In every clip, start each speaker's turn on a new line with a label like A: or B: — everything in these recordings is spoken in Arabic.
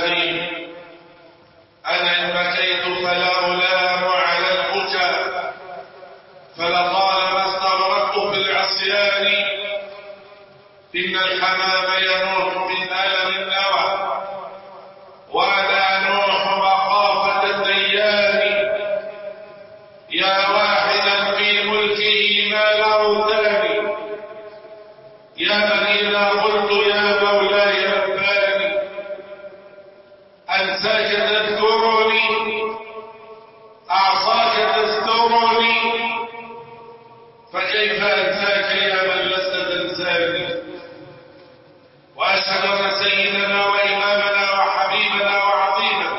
A: إبراهيم أنا إن بكيت فلا ألام على البكاء فلطالما استغرقت في العصيان إن الحمام ينوح من ألم النوى وأنا أنوح مخافة الديان يا واحدا في ملكه ما له ثاني يا من إذا قلت يا مولاي رباني أنساك تذكرني أعصاك تسترني فكيف أنساك يا من لست تنساني وأشهد أن سيدنا وإمامنا وحبيبنا وعظيمنا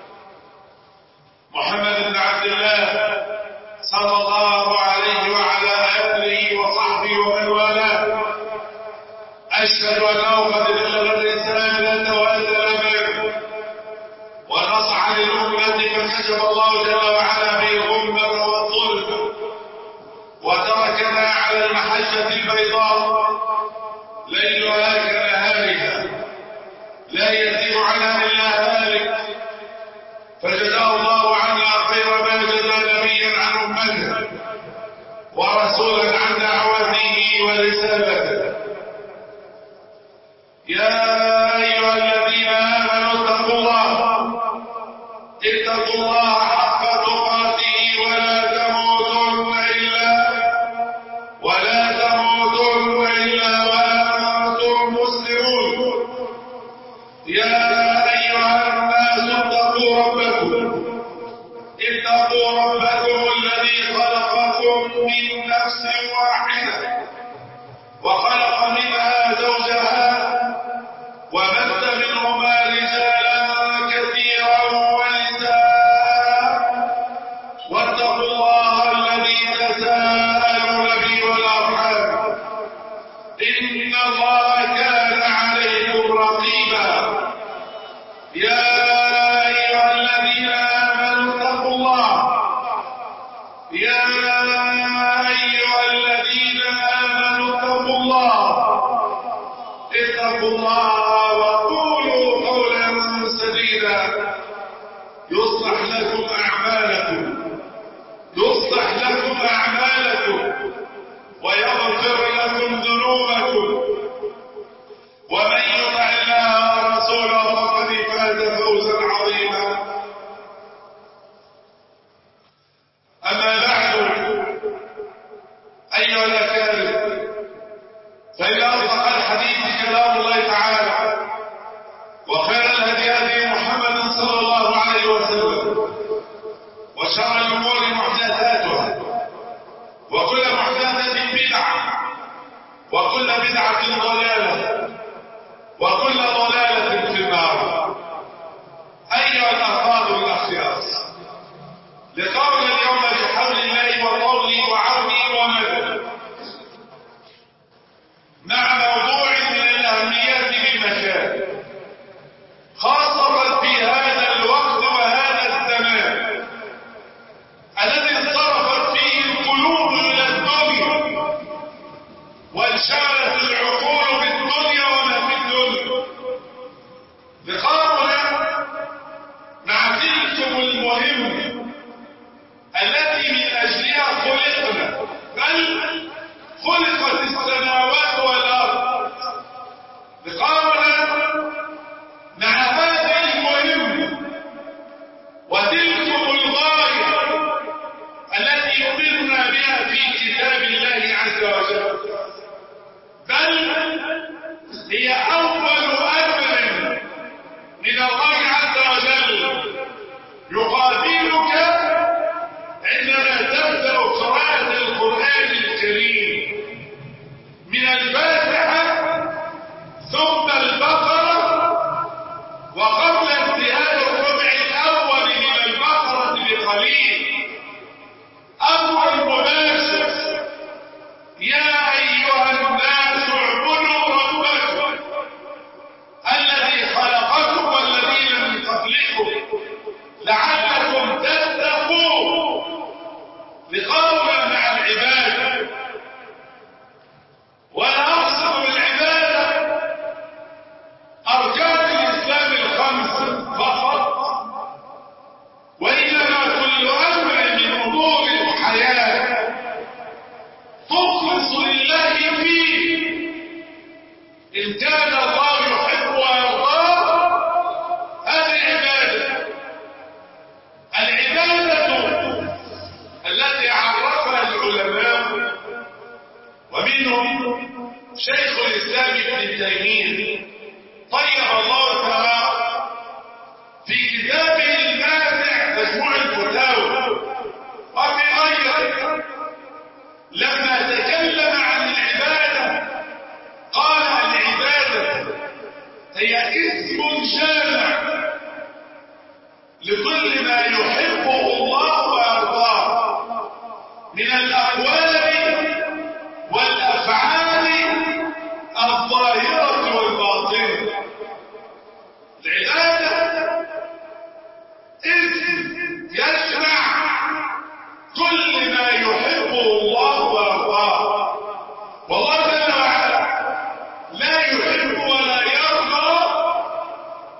A: محمد بن عبد الله صلى الله عليه وعلى آله وصحبه ومن والاه أشهد أنه قد بلغ الرسالة وأدى الأمانة ونصح للأمة فكشف الله جل وعلا به الغمة والظلم وتركنا على المحجة البيضاء ليلها كنهارها لا يزيد عنها إلا هالك فجزاه الله عنا خير ما جزى نبيا عن أمته ورسولا عن دعوته ورسالته يا أيها الذين آمنوا اتقوا الله حق تقاته ولا تموتن إلا وأنتم مسلمون يا أيها الناس اتقوا ربكم الذي خلقكم من نفس واحدة وخلق منها زوجها وبث منهما رجالا كثيرا ونساء واتقوا الله الذي تساءلون به والأرحام إن الله كان عليكم رقيبا يا أيها الذين آمنوا اتقوا الله اتقوا الله وقولوا قولا سديدا يصلح لكم أعمالكم ويغفر لكم ذنوبكم ومن يطع الله ورسوله فقد فاز فوزا عظيما أما بعد أيها الأكارم فإن أصدق الحديث كلام الله تعالى وخير الهدي هدي محمد صلى الله عليه وسلم وشر الأمور محدثاتها وكل محدثة بدعة وكل بدعة ضلالة وكل ضلالة في النار. أيها الأفاضل الأخيار لقاؤنا اليوم بحول الله وطوله وعونه ومدده مع موضوع من الأهمية بالمكان خاصة في هذا الوقت وهذا الزمان الذي انصرفت فيه القلوب إلى الدنيا وانشغلت العقول بالدنيا وما في الدنيا. لقاؤنا مع تلكم المهم التي من أجلها خلقنا بل خلقت السماوات والأرض. لقاؤنا مع هذا المهم وتلكم الغاية التي أمرنا بها في كتاب الله عز وجل بل هي أول أمر من الله عز وجل يقابلنا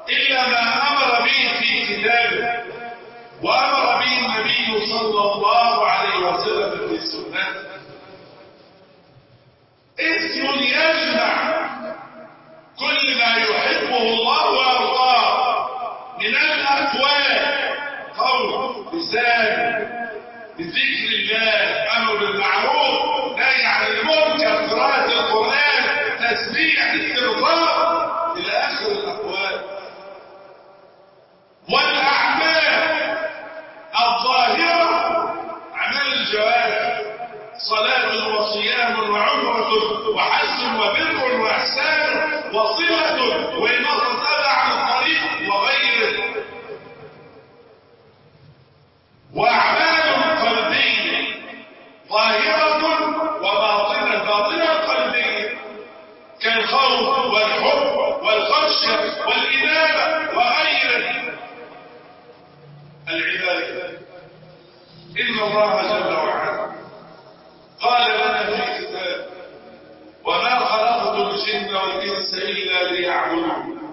A: إلا ما أمر به في كتابه وأمر به النبي صلى الله عليه وسلم في سنته. اسم يجمع كل ما يحبه الله ويرضاه من الأقوال، قول، لسان، بذكر الله، أمر بالمعروف، نهي عن المنكر، قراءة القرآن، تسبيح، استغفار، إلى آخر الأقوال. والأعمال الظاهرة، أعمال الجوارح، صلاة وصيام وعمرة وحج وبر وإحسان وصلة وإماطة أذى عن الطريق وغيره. وأعمال قلبية ظاهرة وباطنة، باطنة قلبية كالخوف والحب والخشية والإنابة وغيره. العبادة، إن الله جل وعلا قال لنا في كتاب: وما خلقت الجن والإنس إلا ليعبدون.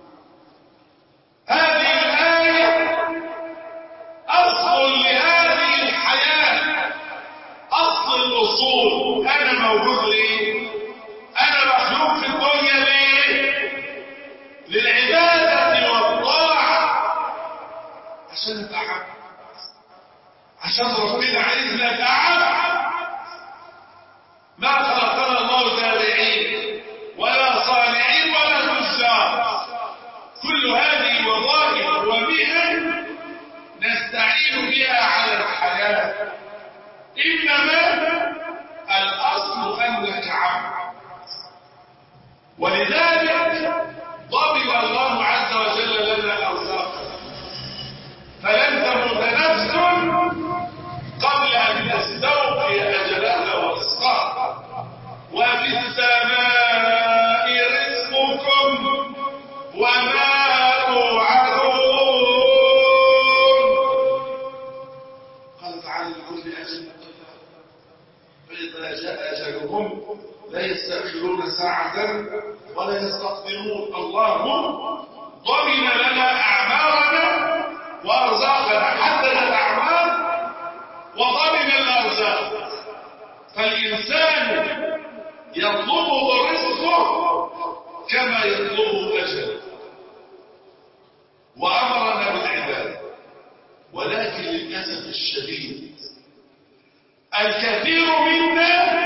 A: هذه الآية أصل لهذه الحياة، أصل الأصول. أنا موجود ليه؟ أنا مخلوق في الدنيا ليه؟ للعبادة والطاعة، عشان أتعب، عشان ربنا عايزنا نتعب. ما خلقنا الله تابعين ولا صانعين ولا تجار. كل هذه وظائف ومهن نستعين بها على الحياة، إنما الأصل أنك عبد. ولذلك ضمن الله عز وجل لنا الأرزاق، فلن تموت نفس قبل أن تستوفي أجلها ورزقها، وفي السماء رزقكم وما توعدون. قال تعالى: لكل أجل كتاب، فإذا جاء أجلهم لا يستأخرون ساعة ولا يستقدمون. الله ضمن لنا أعمارنا وأرزاقنا، حدد الأعمال وضمن الأرزاق. فالإنسان يطلبه رزقه كما يطلبه أجله. وأمرنا بالعبادة، ولكن للأسف الشديد الكثير منا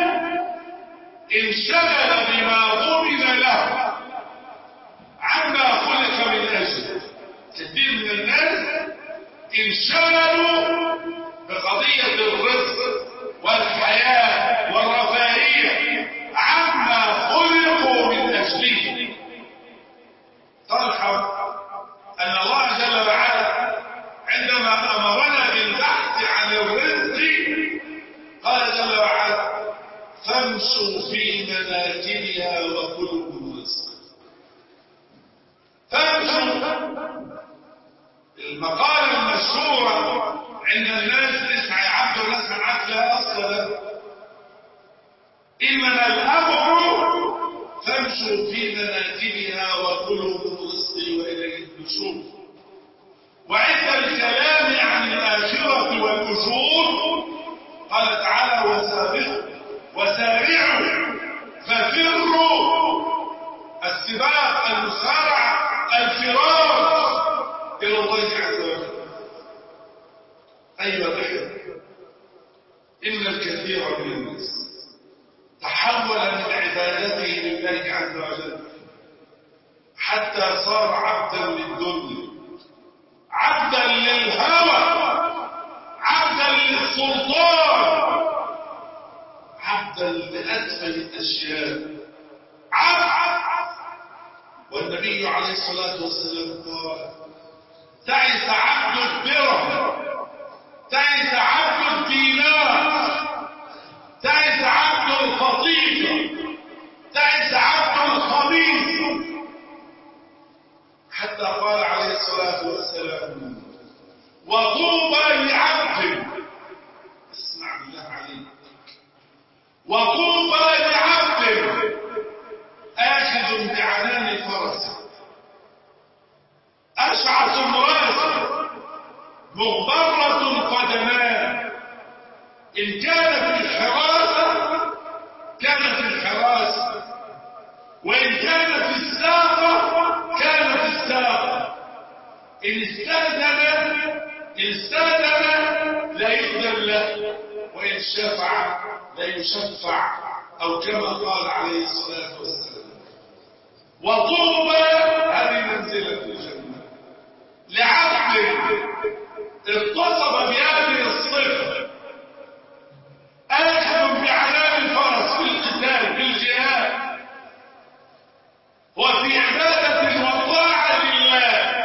A: انشغل بما ضمن له عما خلق من أجله. كثير من الناس انشغلوا بقضية الرزق والحياة والرفاهية عما خلقوا من أجله. تلحظ أن الله جل وعلا عندما أمرنا بالبحث عن الرزق قال جل وعلا: فامشوا في مناكبها وكلوا من رزق. فامشوا، المقالة المشهورة عند الناس: اسعى يا عبد الرزق عبد لا أصل له، إنما الأمر فامشوا في مناكبها وكلوا من رزقي وإليه النشور. وعند الكلام عن الآخرة والنشور قال تعالى: وسارعوا ففروا. السباق، المسارعة، الفرار إلى الله عز وجل. أيها الأخوة، إن الكثير من الناس تحول من عبادته لله عز وجل حتى صار عبدا للدنيا، عبدا للهوى، عبدا للسلطان، عبدا لأتفه الأشياء، عبد. والنبي عليه الصلاة والسلام قال: تعس عبد الدرهم، تعس عبد الدينار، تعس عبد القطيفة، تعس عبد الخميس. حتى قال عليه الصلاة والسلام: وطوبى لعبد، اسمع بالله عليك، وطوبى لعبد آخذ بعنان فرسه مغبرة قدمان. إن كان في الحراسة كان في الحراسة، وإن كان في الساقة كان في الساقة. إن استأذن لا يؤذن له، وإن شفع لا يشفع، أو كما قال عليه الصلاة والسلام. وطوبى، هذه منزلة الجنة، لعبد اتصف بهذه الصفة، آخذ بعنان الفرس في القتال في الجهاد وفي عبادة وطاعة لله،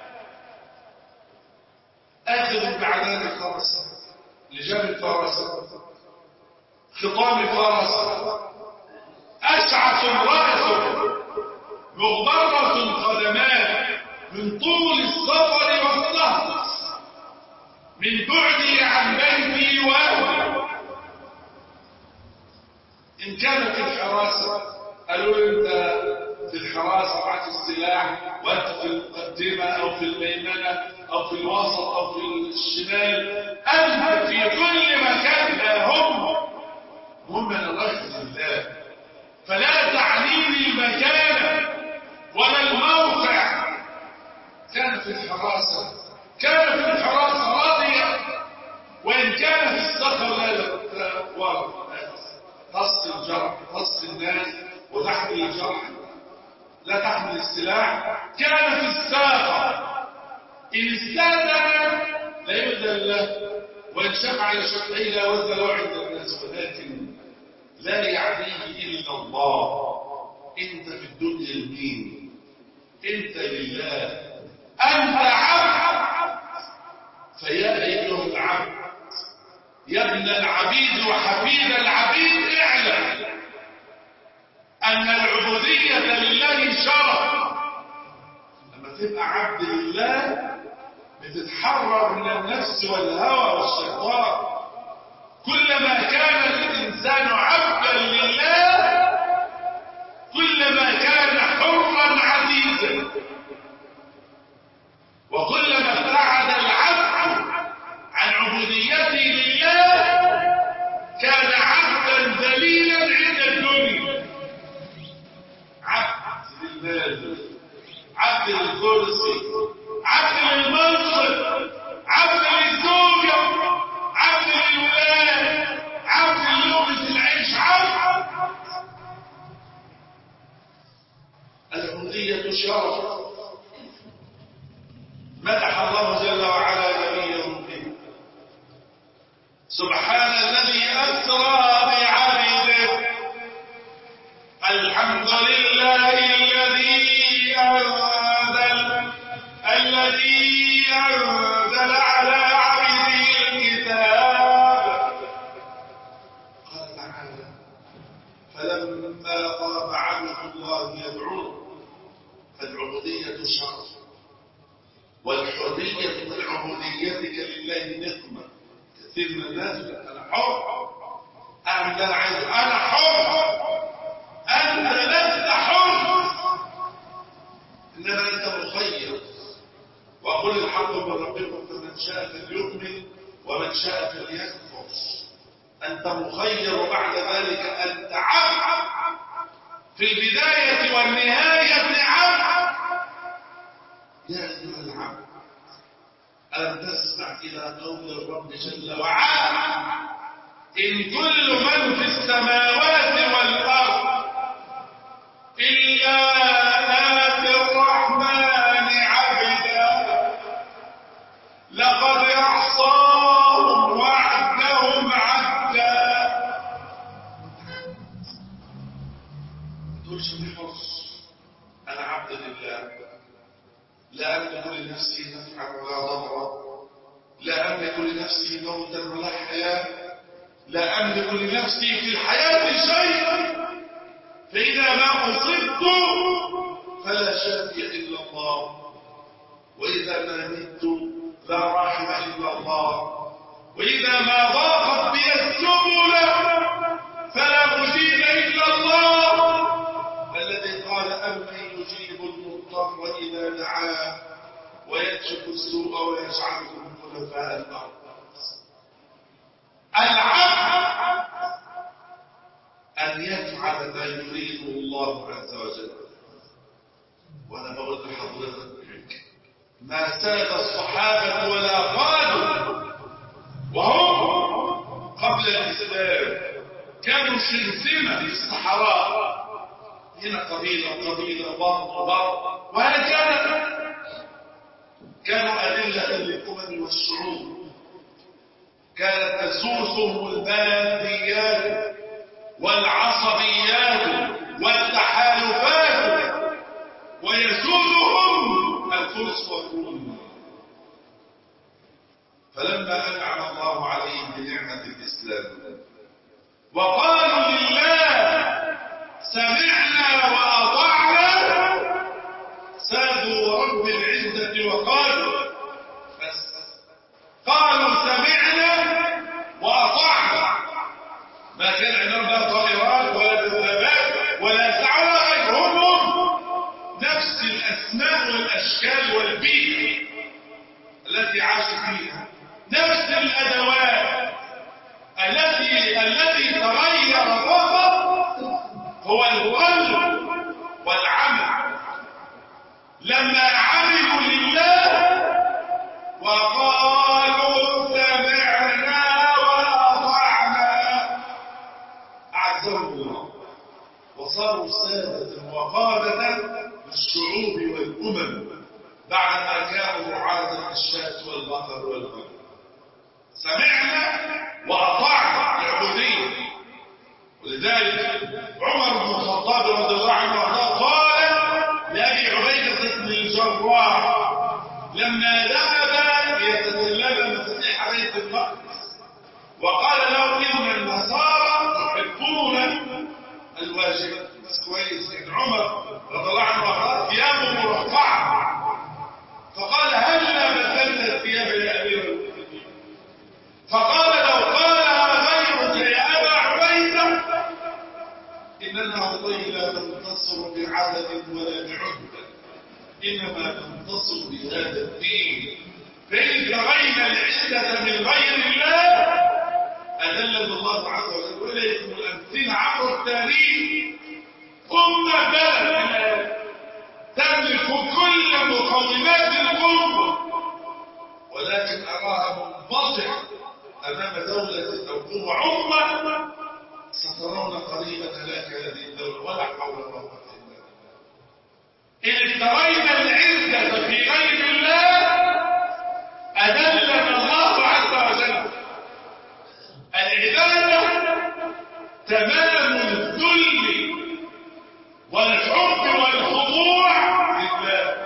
A: آخذ بعنان الفرس، لجام الفرس، خطام الفرس، أشعث رأسه، مغبرة قدمان، من طول السفر والنهض، من بعدي عن بيتي وأهلي. إن كان في الحراسة، قالوا انت في الحراسة معك السلاح وانت في المقدمة او في الميمنة او في الوسط او في الشمال، انت في كل مكان. لا هم لرجل الله، فلا تعنيني المكان ولا الموقع. كان في الحراسة راضيا، وإن كان في السفر لا تسقي الجرح، تسقي الناس وتحمل الجرح، لا تحمل السلاح. كان في الساقة، إن استأذن لا يؤذن له، وإن شفع لشفعه لا وزن له عند الناس، ولكن لا يعنيه إلا الله. أنت في الدنيا لمين؟ أنت لله، أنت عبد. فيا أيها العبد، يا ابن العبيد وحبيب العبيد، اعلم أن العبودية لله شرف. لما تبقى عبد لله بتتحرر من النفس والهوى والشيطان. كلما كان الإنسان عبدا لله كلما كان حرا عزيزا، وكلما ابتعد العبد عن عبوديته لله كان عبدا ذليلا عند الدنيا. عبد للمال، عبد للكرسي، عبد للمنصب، عبد للزوجة، عبد للولاد، عبد للقمة العيش. عبد. العبودية شرف مدح الله جل وعلا نبيه به. سبحان الذي أسرى بعبده، الحمد لله الذي أنزل على عبده الكتاب. قال تعالى: فلما قام عبد الله يدعوه. فالعبودية شرف، والحرية من عبوديتك لله نقمة. كثير من الناس أنا حر، أعمل اللي أنا عايزه، أنا حر. أنت لست حر، إنما أنت مخير. وأقول الحق من ربكم، فمن شاء فليؤمن ومن شاء فليكفر. أنت مخير، وبعد ذلك أنت عبد. في البداية والنهاية عبد. يا أيها العبد، ألم تسمع إلى قول الرب جل وعلا: إن كل من في السماوات والأرض إلا آتي الرحمن عبدا لقد أحصاهم وعدهم عدا. تقولش أنا حر، أنا عبد لله، لا أملك لنفسي نفعا ولا ضرا، لا أملك لنفسي موتا ولا حياة، لا أملك لنفسي في الحياة شيئا، فإذا ما أصبت فلا شافي إلا الله، وإذا ما مت لا راحم إلا الله، وإذا ما ضاقت بي السبل فلا مجيب إلا الله، الذي قال: أمن يجيب المضطر إذا دعاه ويكشف ويكشف السوء ويجعلكم خلفاء الأرض. العبد أن يفعل ما يريده الله عز وجل. وأنا بقول لحضرتك ما ساد الصحابة ولا قالوا وهم قبل الإسلام كانوا شرذمة في الصحراء، هنا قبيلة بعض وهكذا، كانوا أدلة للأمم والشعوب، كانت تسوسهم الماديات والعصبيات والتحالفات ويسودهم الفرس والروم. فلما أنعم الله عليهم بنعمة الإسلام وقالوا لله سمعنا وأطعنا، سادوا رب العزة وقالوا قالوا سمعنا وأطعنا. ما كان عندهم لا طائرات ولا دبابات ولا سعى غيرهم، نفس الأسماء والأشكال والبيئة التي عاشوا فيها، نفس الأدوات التي تغير فقط هو القلب والعمل. لما عملوا لله وقالوا سمعنا وأطعنا أعزهم الله وصاروا سادة وقادة للشعوب والأمم بعدما كانوا رعاة الشاة والبقر والغنم. سمعنا وأطعنا العبودية. ولذلك عمر بن الخطاب رضي الله عنه قال لأبي عبيدة بن الجراح لما ذهب يتسلم مفاتيح بيت المقدس وقال له إن النصارى يحبون الواجبات. كويس إن عمر رضي الله عنه قال ثيابه مرفعة، فقال هلا بدلت الثياب يا أمير المؤمنين؟ فقال لو قالها غيرك يا أبا عبيدة إننا والله لا ننتصر بعدد ولا بعدة، إنما ننتصر بهذا الدين. فإن ابتغينا العزة من غير الله أدلنا الله عز وجل. وإليكم الأمثلة عبر التاريخ. بلد تملك كل مقومات القوة ولكن أراها منبطحة أمام دولة أو قوة عظمى. سترون قريبا هلاك هذه الدولة ولا حول ولا قوة إلا بالله. إن ابتغينا العزة في غير الله أدلنا الله عز وجل. العبادة تمام الذل والحب والخضوع لله،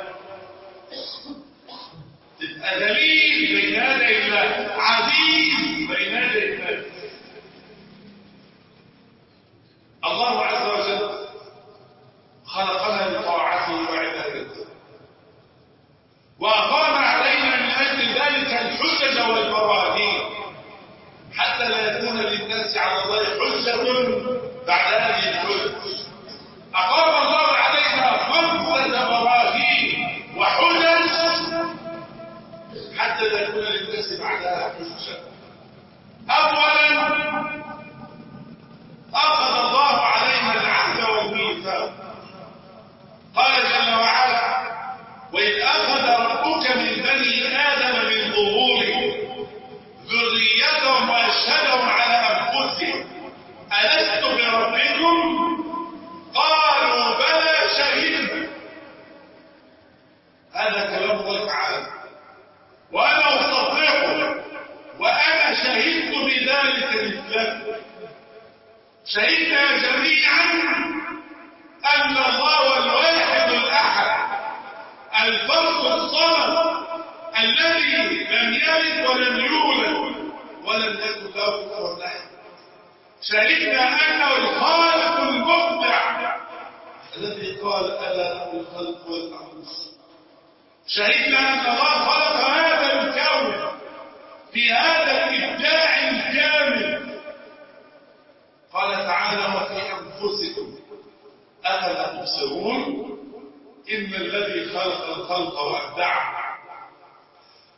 A: تبقى دليل بين يدي الله، عزيز بين يدي الله. الله عز وجل خلقنا لطاعته وعبادته وأقام علينا من أجل ذلك الحجج والبراهين حتى لا يكون للناس على الله حجة بعد هذه الحجج. أقام الله علينا 5 براهين وحجج حتى لا يكون للناس بعدها حجة. أولا أخذ الله علينا العهد والميثاق، قال جل وعلا وإذ أخذ ربك من بني آدم من ظهورهم ذريتهم وأشهدهم على أنفسهم ألست بربكم قالوا بلى شهدنا. هذا كلام الله تعالى وأنا أصدقه وأنا شهدت بذلك مثلكم. شهدنا جميعا أن الله هو الواحد الأحد الفرد الصمد الذي لم يلد ولم يولد ولم يكن له كفوا أحد. شهدنا أنه الخالق المبدع الذي قال ألا له الخلق والأمر. شهدنا أن الله خلق هذا الكون في هذا الإبداع الكامل. قال تعالى وفي أنفسكم أفلا تبصرون إن الذي خلق الخلق وأبدعه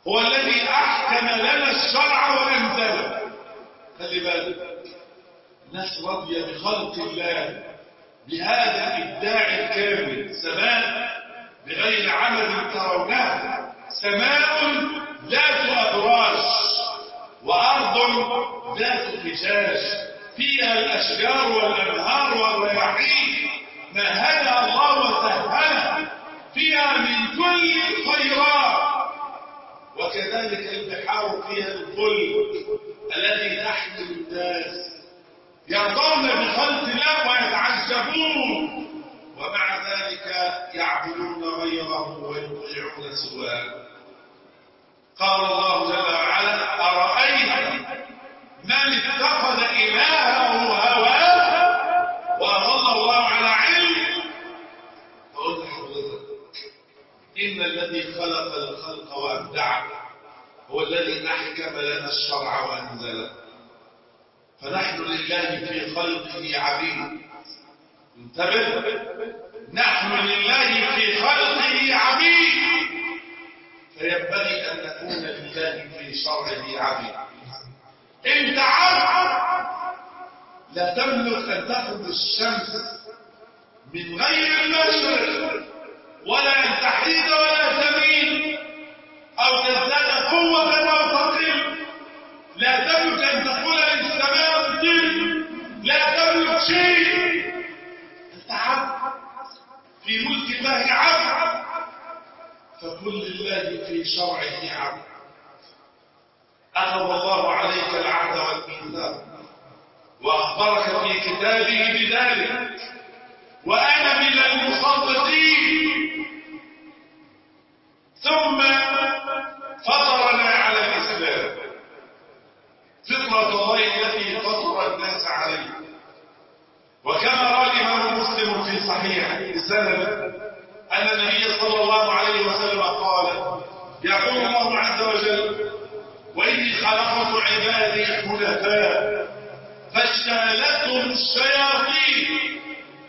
A: هو الذي أحكم لنا الشرع وأنزله. خلي بالك، الناس راضية بخلق الله بهذا الإبداع الكامل. سماء بغير عمد ترونها، سماء ذات أبراج، وأرض ذات فجاج، فيها الأشجار والأنهار والرياحين، مهدها الله وسهلها، فيها من كل الخيرات. وكذلك البحار فيها الفلك التي تحمل الناس يرضون بخلق الله ويتعجبون، ومع ذلك يعبدون غيره ويطيعون سواه. قال الله جل وعلا: أرأيت من اتخذ إلهه هواه وأضله الله على علم. فقلت لحضرتك إن الذي خلق الخلق وأبدعه هو الذي أحكم لنا الشرع وأنزله، فنحن لله في خلقه عبيد. انتبه، نحن لله في خلقه عبيد، فينبغي أن نكون لله في شرعه عبيد. انت عبد، لا تملك أن تأخذ الشمس من غير المشرق، ولا أن تحيد ولا تميل، أو تزداد قوة أو تقل. لا تملك أن تقول للسماء انزل، لا تملك شيء. أنت عبد في ملك الله، عبد، فكن لله في شرعه عبد. أخذ الله عليك العهد والميثاق وأخبرك في كتابه بذلك، وأنا من المصدقين. ثم فطرنا على الإسلام، فطرة الله التي فطر الناس عليه. وكما روى الإمام مسلم في صحيحه بسند أن النبي صلى الله عليه وسلم قال: يقول الله عز وجل: وإني خلقت عبادي حنفاء فاجتالتهم الشياطين،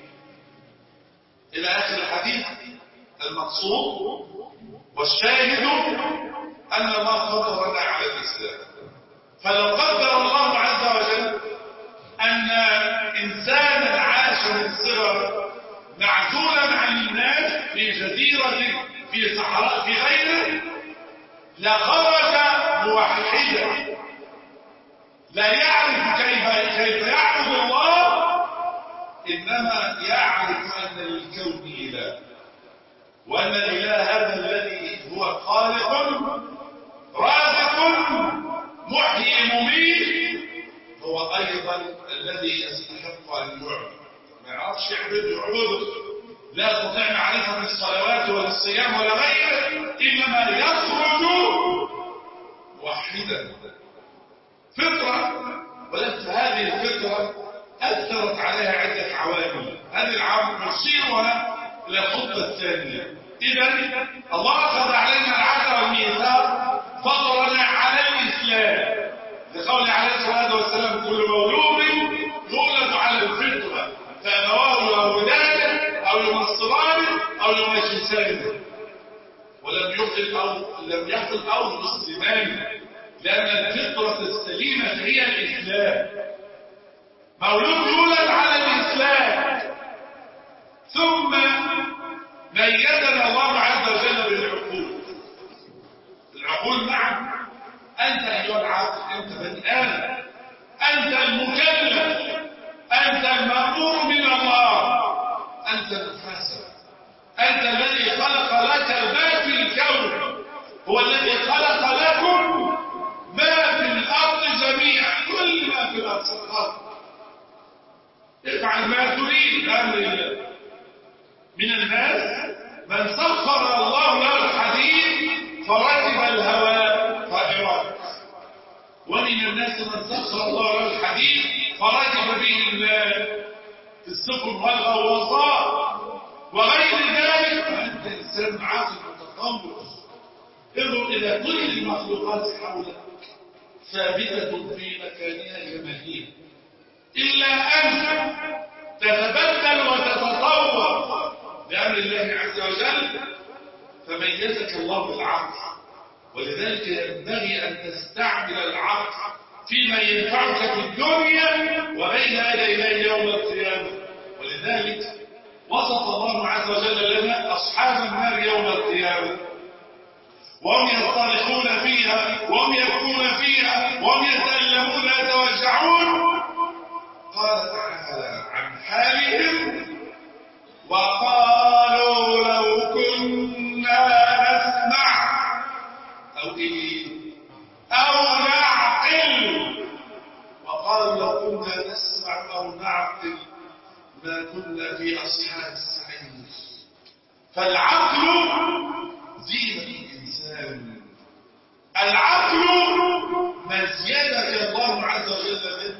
A: إلى آخر الحديث. المقصود والشاهد أن ما فطرنا على الإسلام. فلو قدر الله عز وجل أن إنسانا عاش من صغر معزولا عن الناس في جزيرة في صحراء في غيره، لخرج موحدا لا يعرف كيف يعبد الله، إنما يعرف أن للكون إله، وأن الإله هذا الذي هو خالق رازق محيي مميت هو أيضا الذي يستحق أن يعبد. ما يعرفش يعبده، لا يستطيع معرفة الصلوات ولا الصيام ولا غيره، إنما يخرج موحدا. فطرة، ولكن هذه الفطرة أثرت عليها عدة عوامل. هذه العوامل نشيرها إلى الخطة الثانية. إذن الله أخذ علينا العهد والميثاق، فطرنا على الإسلام، لقول عليه الصلاة والسلام: كل مولود يولد على الفطرة، فأبواه يهودانه أو ينصرانه أو يمجسانه، لم يقل أو مسلمان، لأن الفطرة السليمة هي الإسلام. مولود يولد على الإسلام. ثم ميزنا الله عز وجل بالعقول. العقول، نعم، أنت أيها العاقل، أنت بني آدم، أنت المكلف، أنت المأمور من الله، أنت المحاسب، أنت الذي خلق لك ما في الكون، هو الذي خلق لكم ما في الأرض جميعا، كل ما في الأرض. افعل ما تريد. أمر الله. من الناس من سخر الله له الحديد فركب الهواء طائرات، ومن الناس من سخر الله له الحديد فركب به الماء في السفن والغواصات وغير ذلك. فأنت إنسان عاقل متطور. انظر إلى كل المخلوقات حولك ثابتة في مكانها كما هي، إلا أن تتبدل وتتطور بأمر الله عز وجل. فميزك الله بالعقل، ولذلك ينبغي أن تستعمل العقل فيما ينفعك في الدنيا وبين يدي الله يوم القيامة. ولذلك وصف الله عز وجل لنا أصحاب النار يوم القيامة وهم يصطرخون فيها وهم يبكون فيها وهم يتألمون يتوجعون. قال تعالى عن حالهم وقالوا لو كنا نسمع أو نعقل. وقالوا لو كنا نسمع أو نعقل ما كنا في أصحاب السعير. فالعقل زينة الإنسان، العقل مزيدك الله عز وجل به،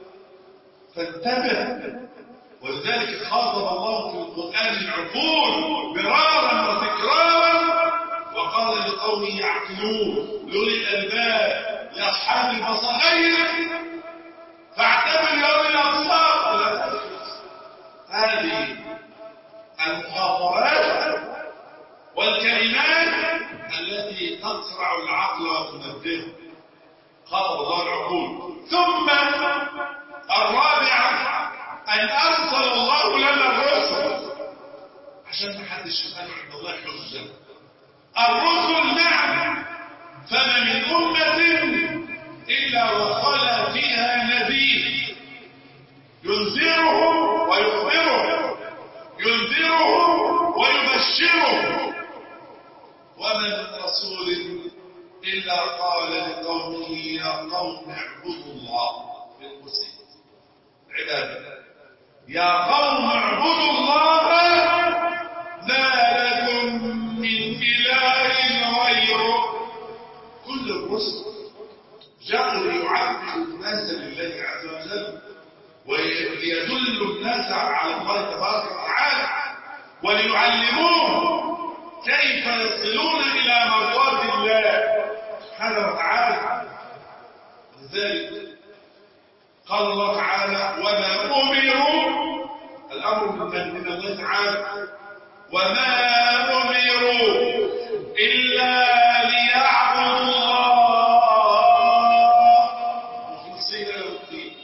A: فانتبه. ولذلك خاطب الله في القرآن العقول مرارا وتكرارا وقال لقوم يعقلون لأولي الألباب لأصحاب البصائر فاعتبر لأولي الأبصار. ولا تخلص هذه المخاطرات والكلمات التي تقصرع العقل وتنبهه. خاطب الله العقول. ثم الرابعة أن أرسل الله لنا الرسل عشان ما حدش يقال عند الله حجة. الرسل نعم، فما من أمة إلا وخلا فيها نذير ينذرهم ويخبرهم، ينذرهم ويبشرهم. وما من رسول إلا قال لقومه يا قوم اعبدوا الله بالمسلم عبادة، يا قوم اعبدوا الله ما لكم من إله غيره. كل الرسل جاءوا ليعبدوا الناس لله عز وجل وليدلوا الناس على الله تبارك وتعالى وليعلموهم كيف يصلون إلى مرضات الله سبحانه وتعالى. لذلك قال الله تعالى وما أمروا، الأمر من الله تعالى، وما أمروا إلا ليعبدوا الله مخلصين له الدين.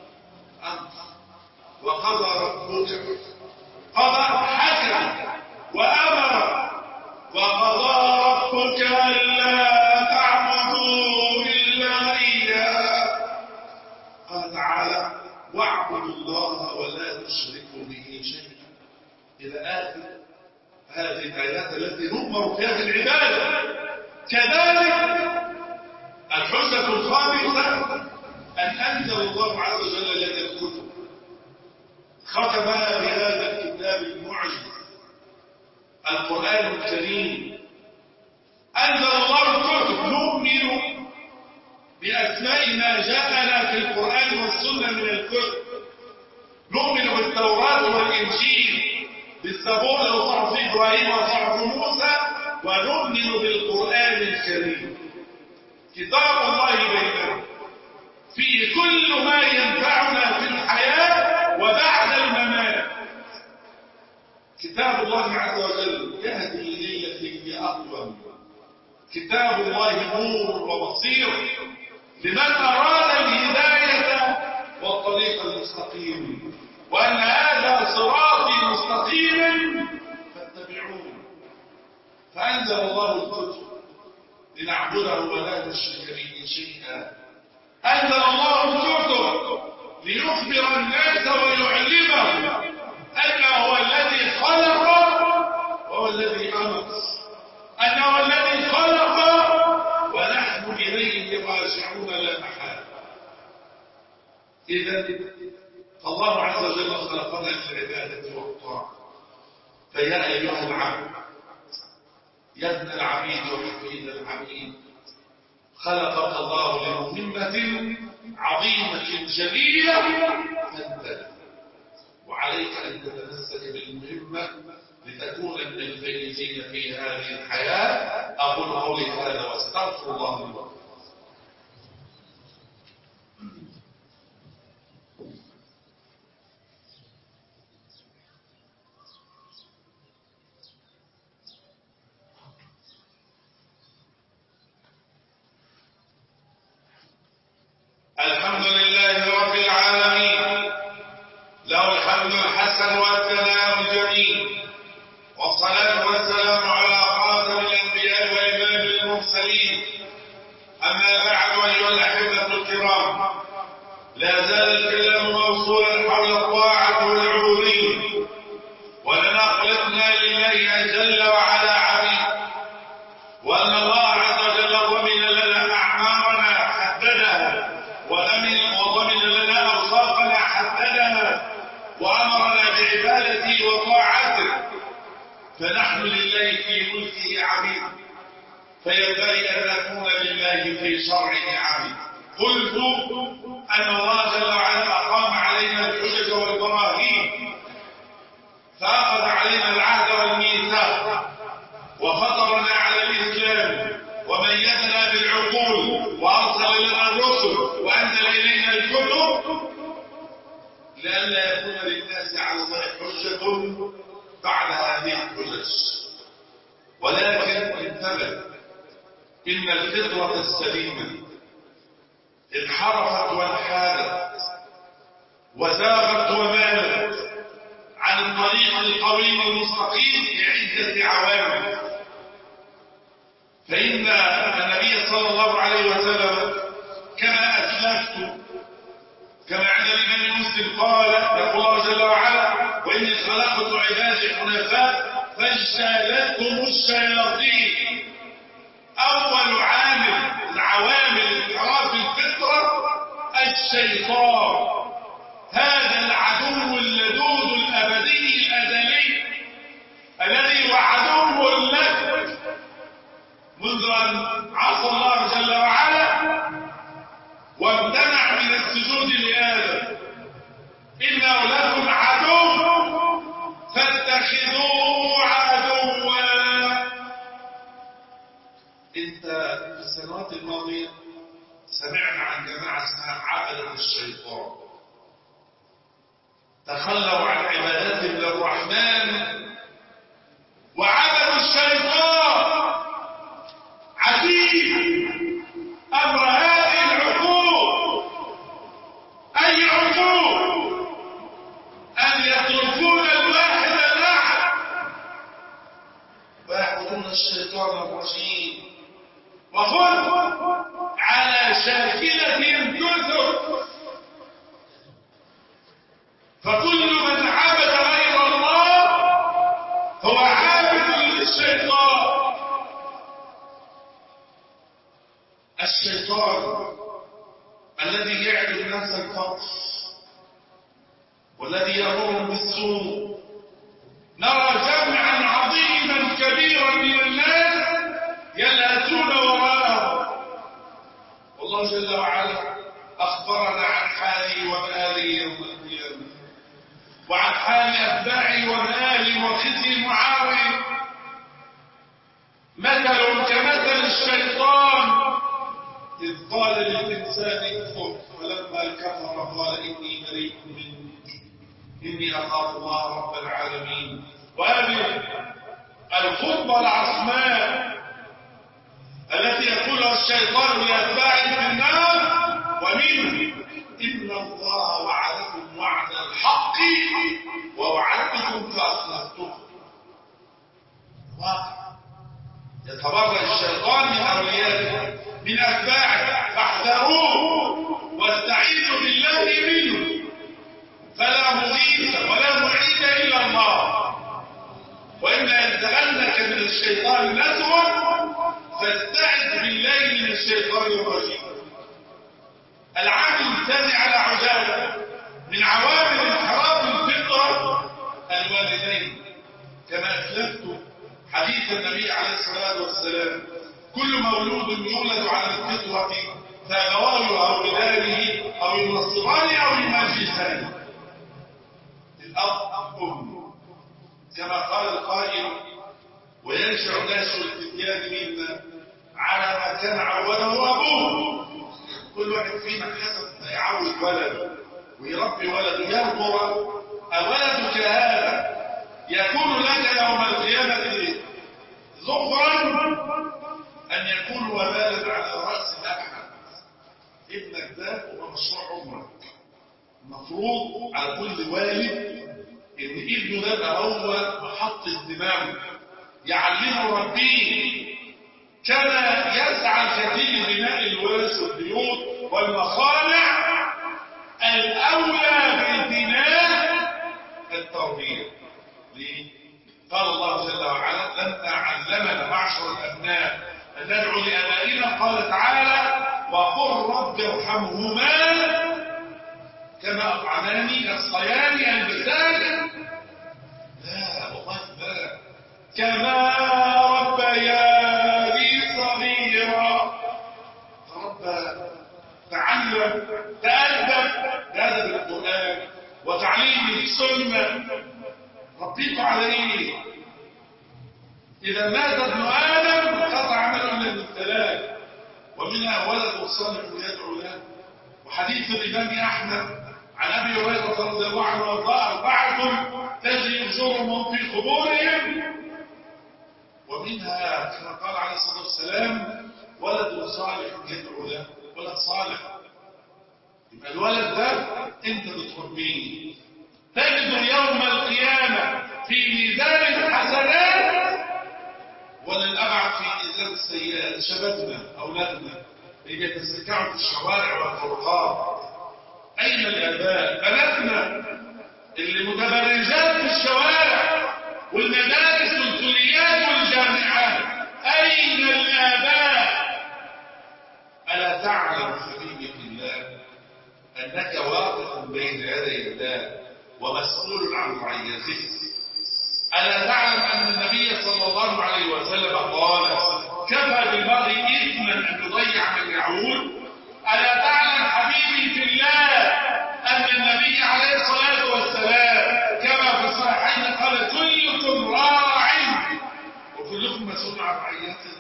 A: وقضى ربك قضى حكم وأمر وقضى ربك ألا تعبدوا إلا إياه. قال تعالى واعبدوا الله ولا تشركوا به شيئا إلى آخر هذه الآيات التي نؤمر فيها بالعبادة. كذلك الحجة الخامسة أن أنزل الله عز وجل لنا الكتب، ختمها بهذا الكتاب المعجز القرآن الكريم. أنزل الله الكتب نؤمن بأسماء ما جاءنا في القرآن والسنة من الكتب. نؤمن بالتوراة والإنجيل بالزبور وصحف إبراهيم وصحف موسى، ونؤمن بالقرآن الكريم كتاب الله بيننا فيه كل ما ينفعنا في الحياة وبعد الممات. كتاب الله عز وجل يهدي إلي التي هي أقوم. كتاب الله نور وبصير لمن أراد الهداية والطريق المستقيم، وأن هذا صراطي مستقيما فاتبعوه. فأنزل الله الكتب لنعبده ولا نشرك به شيئا. أنزل الله الكتب ليخبر الناس ويعلمهم أنه هو الذي خلق وهو الذي أمر، أنه الذي خلق ونحن إليه راجعون لا محالة. إذا فالله عز وجل خلقنا للعبادة والطاعة. فيا أيها العبد، يا ابن العبيد وحفيد العبيد، خلقك الله لمهمة عظيمة جليلة فانتبه، وعليك أن تتمسك بالمهمة لتكون من الفائزين في هذه الحياة. أقول قولي هذا واستغفر الله لي ولكم. الحمد لله رب العالمين، له الحمد الحسن والثناء الجميل، والصلاة والسلام على خاتم الأنبياء وإمام المرسلين. أما بعد، أيها الأحبة الكرام، لا زال الكلام موصولا حول الطاعة والعبودية، ولنا خلقنا لله جل وعلا عبيد، وأن الله عز وجل ضمن لنا أعمارنا حددها، وضمن لنا أوصافنا حددها، وأمرنا بعبادته وطاعته، فنحن لله في ملكه عبيد، فينبغي أن نكون لله في شرعه عبيد. قلت أن الله جل وعلا أقام علينا الحجج والبراهين، فأخذ علينا العهد والميثاق، وفطرنا على الإسلام، وميزنا بالعقول، وأرسل لنا الرسل، وأنزل إلينا الكتب، لئلا يكون للناس على الله حجة بعد هذه الحجج. ولكن انتبه، إن الفطرة السليمة انحرفت وانحادت وزاغت ومالت عن الطريق القويم المستقيم بعدة عوامل. فإن النبي صلى الله عليه وسلم كما أسلفت، كما عند الإمام مسلم قال: يقول الله جل وعلا: وإني خلقت عبادي حنفاء فاجتالتهم الشياطين. أول عامل من عوامل انحراف الفطرة الشيطان، هذا العدو اللدود الأبدي الأزلي الذي وعدوه لك منذ أن عصى الله جل وعلا وامتنع من السجود لآدم: إنه لكم عدو فاتخذوه عدوا. انت في السنوات الماضية سمعنا عن جماعة اسمها عبدة الشيطان، تخلوا عن عبادات للرحمن وعبدوا الشيطان. عجيب أمر هذه العقول، أي عقول؟ أن يتركون الواحد الأحد ويعبدون الشيطان الرجيم، وخذ على شاكلتهم كثر. فكل من عبد غير الله هو عابد للشيطان. الشيطان الذي يعد الناس الفقر والذي يأمرهم بالسوء. نرى جمعا عظيما كبيرا من الناس يلهثون وراءه، والله جل وعلا أخبرنا عن حاله ومآله يوم القيامة، وعن حال أتباعه ومآله وخزي معاره. مثل كمثل الشيطان إذ قال للإنسان اكفر، فلما كفر قال إني بريء منك إني أخاف الله رب العالمين. وهذه الخطبة العصماء التي يقولها الشيطان لأتباعه في النار، ومنه: إن الله وعدكم وعد الحق ووعدتكم فأخلفتكم. يتبرأ الشيطان من أوليائه من أتباعه، فاحذروه واستعيذوا بالله منه، فلا مغيث ولا معيد إلا الله. وإما ينزغنك من الشيطان نزغ فاستعذ بالله من الشيطان الرجيم. العامل الثاني على عجالة من عوامل انحراف الفطرة الوالدين، كما أسلفت حديث النبي عليه الصلاة والسلام: كل مولود يولد على الفطرة فأبواه يهودانه أو ينصرانه أو يمجسانه. الأب أم، كما قال القائل: وينشأ الناس الفتيان منا على ما كان عوده أبوه. كل واحد فينا حسب ما يعود ولد ويربي ولده ينظر أولدك هذا يكون لك يوم القيامة ذخرا أن يكون وبالا على رأس الأحد. ابنك ده هو مشروع عمرك. المفروض على كل والد ان ابنه ده يبقى هو محط اهتمامه، يعلمه ربيه، كما يسعى الكثير لبناء الورث والبيوت والمصانع. الاولى ببناء التربيه. ليه؟ قال الله جل وعلا: لما علمنا معشر الابناء ان ندعو لابائنا، قال تعالى: وقل رب ارحمهما كما اطعماني الصيام البسان. لا والله لا، كما ربياني صغيرا. فربى، تعلم، تأدب بأدب القرآن وتعليم السنة، ربيته عليه. إذا مات ابن آدم قطع عمله إلا من ثلاث، ومنها ولد صالح يدعو له. وحديث الإمام أحمد عن أبي هريرة رضي الله عنه وارضاه: 4 تجري أجورهم في قبورهم. ومنها كما قال عليه الصلاة والسلام: ولد صالح يدعو له. ولد صالح، يبقى الولد ده أنت بتربيه، تجد يوم القيامة في ميزان الحسنات، وللأبعد في ميزان السيئات. شبابنا، أولادنا اللي بيتسكعوا في الشوارع والطرقات، أين الآباء؟ بناتنا اللي متبرجات في الشوارع والمدارس والكليات والجامعات، أين الآباء؟ ألا تعلم حبيبي في الله أنك واقف بين يدي الله ومسؤول عن رعيته؟ ألا تعلم أن النبي صلى الله عليه وسلم قال: كفى بالمرء إثما أن يضيع من يعول؟ ألا تعلم حبيبي في الله أن النبي عليه الصلاة والسلام كما في الصحيحين قال: كلكم راع وكلكم مسؤول عن رعيته؟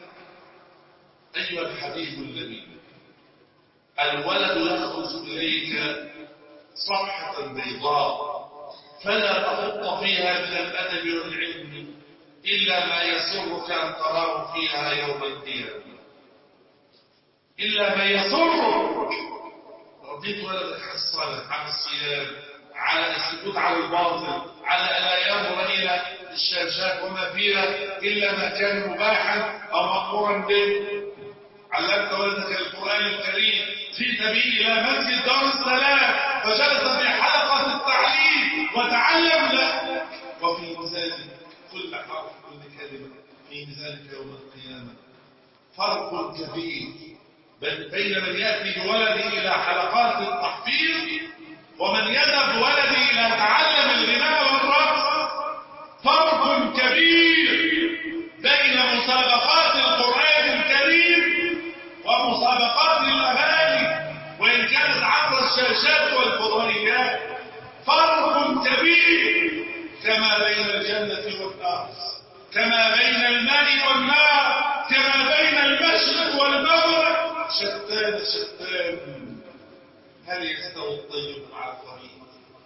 A: أيها الحبيب النبي، الولد يخرج إليك صفحة بيضاء، فلا تخط فيها من الأدب والعلم إلا ما يسرك أن تراه فيها يوم القيامة، إلا ما يسرك. ربيت ولدك على الصلاة، على الصيام، على السكوت على الباطل، على ألا ينظر إلى الشاشات وما فيها إلا ما كان مباحا أو مأمورا به. علمت ولدك القرآن الكريم، جئت به إلى مسجد دار السلام فجلس في حلقة التعليم وتعلم له، وفي ميزان كل حرف كل كلمة في ميزانك يوم القيامة. فرق كبير بين من يأتي بولده إلى حلقات التحفيظ ومن يذهب بولده إلى تعلم الغناء والرقص. فرق كبير بين مسابقات القرآن الكريم ومسابقات الأغاني وإن كانت عبر الشاشات والفضائيات. فرق كبير كما بين الجنة والنار، كما بين الماء والنار، كما بين المشرق والمغرب. شتان شتان. هل يستوي الطيب مع الخبيث؟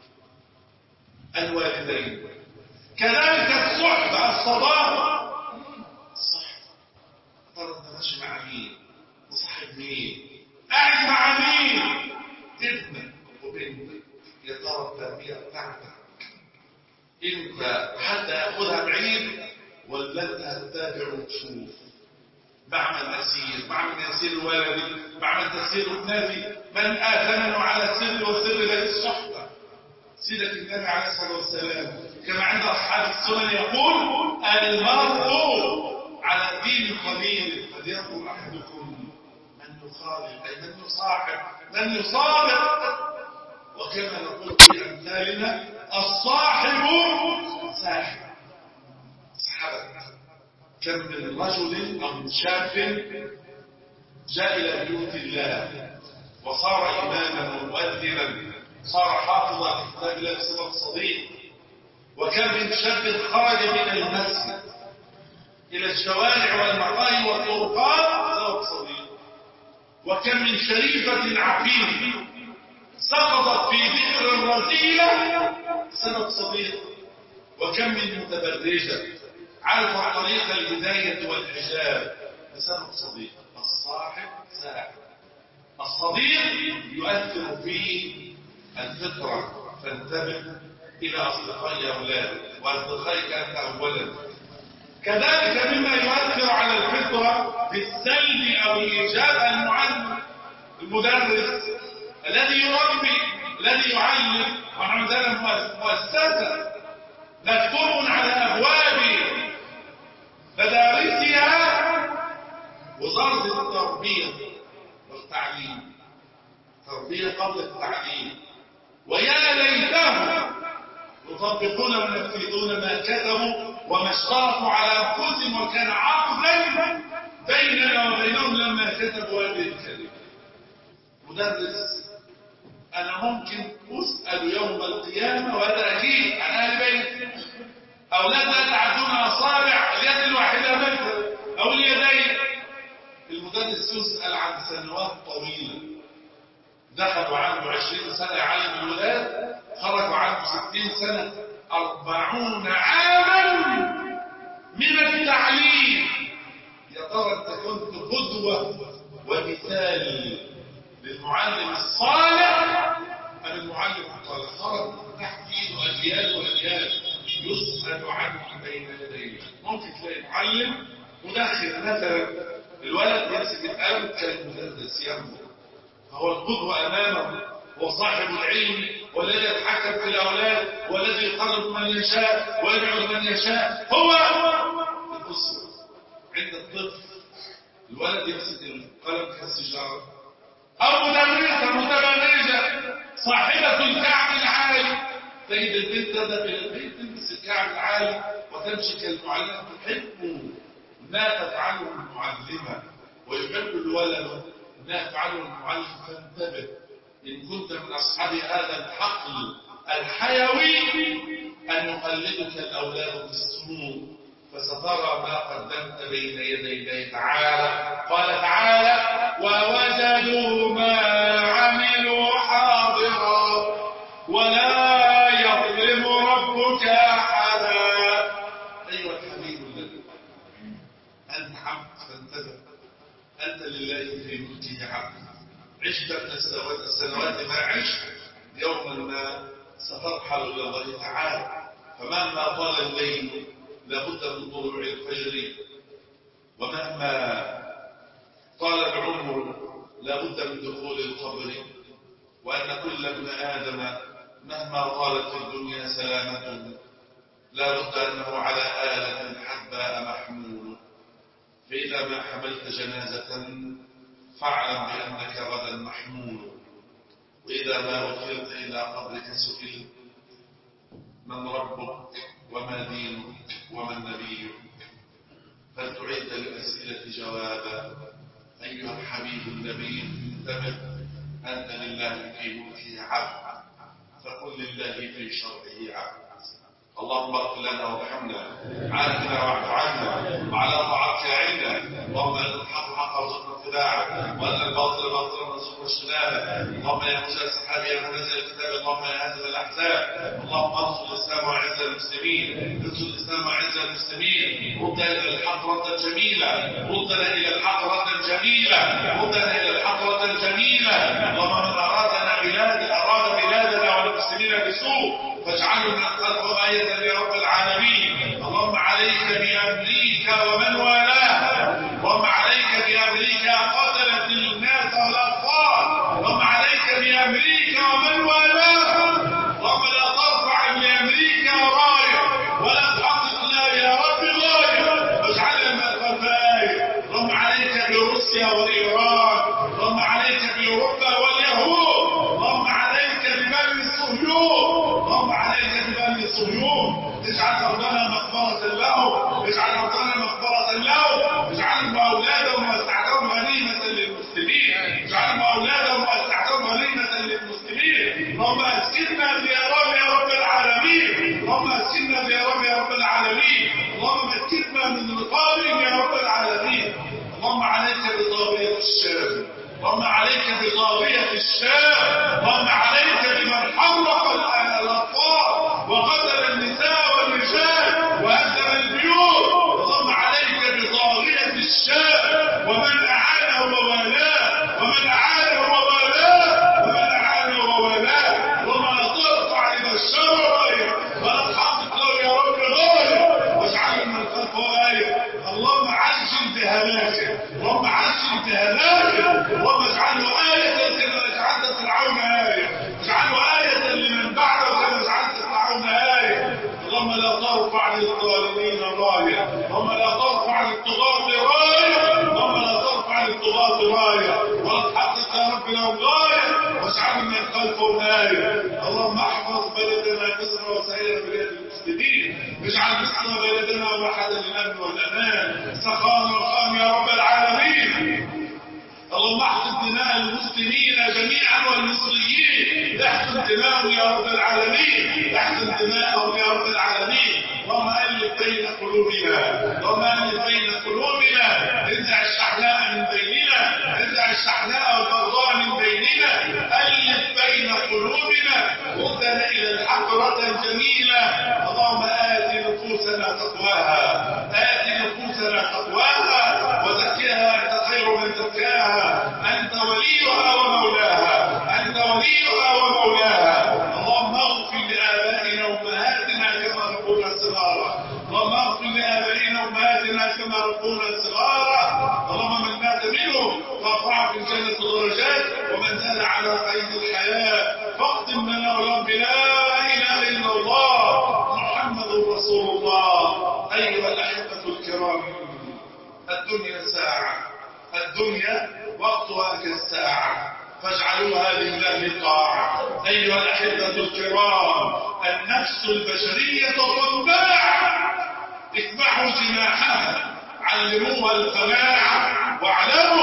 A: الوالدين كذلك الصحبة، الصداقة. الصحبة، ترى انت ماشي مع مين؟ مصاحب مين؟ قاعد مع مين؟ ابنك وبنتك، يا ترى التربية بتاعتك انت حتى ياخدها بعيد ولا انت هتتابع وتشوف؟ بعمل اسير، بعمل يسير ولدي، بعمل تسير ابنتي. من آثمن على سر وسر ذي الصحبة؟ سيدة النبي عليه الصلاة والسلام كما عند أصحاب السنن يقول: المرء على دين خليل فلينظر أحدكم من يخالل، أي من يصاحب، من يصادق. وكما نقول في أمثالنا: الصاحب ساحب. صحابة كم من رجل أو من شاب جاء إلى بيوت الله وصار إماما ومؤذنا، صار حافظا لكتاب الله بسبب صديق. وكم من شاب خرج من المسجد إلى الشوارع والمقاهي والطرقات بسبب صديق. وكم من شريفة عفيفة سقطت في بئر الرذيلة بسبب صديق. وكم من متبرجة عرف طريق الهداية والحجاب بسبب صديق. الصاحب ساحب، الصديق يؤثر في الفطرة، فانتبه إلى أصدقاء أولادك وأصدقائك أنت أولا. كذلك مما يؤثر على الفطرة بالسلب أو الإيجاب المعلم، المدرس الذي يربي الذي يعلم، وعندنا مؤسسة مكتوب على أبواب مدارسها وزارة التربية والتعليم، تربية قبل التعليم، ويا ليتهم يطبقون وينفذون ما كتبوا وما اشترطوا على أنفسهم، وكان عقدا بيننا وبينهم لما كتبوا هذه الكلمة. مدرس أنا ممكن أسأل يوم القيامة، وهذا أكيد عن أهل بيت، أولاد لا يتعدون أصابع اليد الواحدة مثلا أو اليدين. المدرس يسأل عن سنوات طويلة، دخلوا عنده 20 سنة يعلم الولاد، خرجوا عنده 60 سنة، 40 عاما من التعليم. يا ترى أنت كنت قدوة ومثال للمعلم الصالح أم المعلم الصالح؟ خرج من تحت إيده أجيال وأجيال يسأل عنه بين يديه. ممكن تلاقي معلم مدخل مثلا الولد يمسك القلم كالمدرس ينظر، فهو القدوة أمامه، هو صاحب العلم والذي يتحكم في الأولاد والذي يقرب من يشاء ويبعد من يشاء، هو الأسوة. عند الطفل الولد يمسك القلم كالسجارة، أو مدرسة متبرجة صاحبة الكعب العالي، تجد البنت تذهب إلى البيت تلبس الكعب العالي وتمشي كالمعلمة، تحب ما تفعله المعلمة ويحب الولد ما يفعله المعلم. فانتبه إن كنت من أصحاب هذا الحقل الحيوي أن يقلدك الأولاد بالسمو، فسترى ما قدمت بين يدي الله تعالى. قال تعالى ووجدوا ما عملوا حاضرا ولا يظلم ربك أحدا. أيها الحبيب الذي أنت عبد فانتبه، أنت لله في ملكه عبد. عشت من السنوات ما عشت، يوما ما سترحل إلى الله تعالى، فمهما طال الليل لابد من طلوع الفجر، ومهما طال العمر لابد من دخول القبر، وأن كل ابن آدم مهما طالت في الدنيا سلامته لابد أنه على آلة حباء محمول. فإذا ما حملت جنازة فاعلم بأنك غدا محمول، وإذا ما وصلت إلى قبرك سئلت من ربك وما دينك ومن نبيك، فلتعد للأسئلة جوابا. أيها الحبيب النبي انتبه، أنت لله في ملكه عبد، فقل لله في شرعه عبد. اللهم اغفر لنا وارحمنا، عافنا واعف عنا، وعلى طاعتك اعنا. اللهم ارنا الحق حقا وارزقنا اتباعه، وارنا الباطل باطلا وارزقنا اجتنابه. اللهم يا منزل السحاب يا منزل الكتاب، اللهم يا هازم الاحزاب، اللهم انصر الاسلام واعز المسلمين، انصر الاسلام واعز المسلمين. ردنا الى الحق ردا جميلا، ردنا الى الحق ردا جميلا، ردنا الى الحق ردا جميلا. اللهم من اراد بلادنا والمسلمين بسوء فاجعله من الخلق وآية يا رب العالمين. اللهم عليك بأمريكا ومن والاه، اللهم عليك بأمريكا قتلت الناس والأطفال، اللهم عليك بأمريكا ومن والاه. اللهم لا ترفع لأمريكا راية ولا تحقق لها يا رب غاية، واجعلها من الخفايا. اللهم عليك بروسيا وإيران، اللهم عليك بأوروبا واليهود، اللهم عليك ببني الصهيون، اللهم عليك ببني الصهيون. اجعل أرضنا مقبرة له، اجعل أرضنا مقبرة له، اجعلهم أولادهم وأسعدهم غنيمة للمسلمين، اجعلهم أولادهم وأسعدهم غنيمة للمسلمين. اللهم أسكننا زيارهم يا رب العالمين، اللهم أسكننا زيارهم يا رب العالمين، اللهم مكننا من رقابهم يا رب العالمين. اللهم عليك بطاغية الشام، اللهم عليك بطاغية الشام، اللهم عليك بمن حرق الأطفال وقتل النساء والرجال وهدم البيوت. اللهم عليك بطاغية الشام ومن أعانه ووالاه، ومن أعانه ووالاه. اللهم اجعله آية كما جعلت فرعون آية، اجعله آية لمن بعده كما جعلت فرعون آية. اللهم لا ترفع للظالمين راية، اللهم لا ترفع للطغاة راية، اللهم لا ترفع للطغاة راية، ولا تحقق يا رب لهم غاية، واجعل من خلفهم آية. اللهم احفظ بلدنا مصر وسائر بلاد المسلمين، اجعل مصر بلدنا وحدا للأمن والأمان، سخاء ورخاء يا رب العالمين. اللهم احقن دماء المسلمين جميعا والمصريين، احقن دماءهم يا رب العالمين، احقن دماءهم يا رب العالمين. اللهم ألف بين قلوبنا، اللهم ألف بين قلوبنا، انزع الشحناء من بيننا، انزع الشحناء والبغضاء من بيننا، ألف بين قلوبنا، ردنا إلى الحق ردا جميلا. اللهم آت نفوسنا تقواها، آت نفوسنا تقواها، وزكها أنت خير من زكاها، أنت وليها ومولاها، أنت وليها ومولاها. اللهم اغفر لآبائنا وأمهاتنا كما ربونا صغارا، اللهم اغفر لآبائنا وأمهاتنا كما ربونا صغارا. اللهم من مات منهم فارفعه في الجنة درجات، ومن زال على قيد الحياة فاختم لنا ولهم بلا إله إلا الله محمد رسول الله. أيها الأحبة الكرام، الدنيا ساعة، الدنيا وقتها كالساعة، فاجعلوها لله طاعة. أيها الأحبة الكرام، النفس البشرية طباع، اكبحوا جناحها، علموها القناعة، واعلموا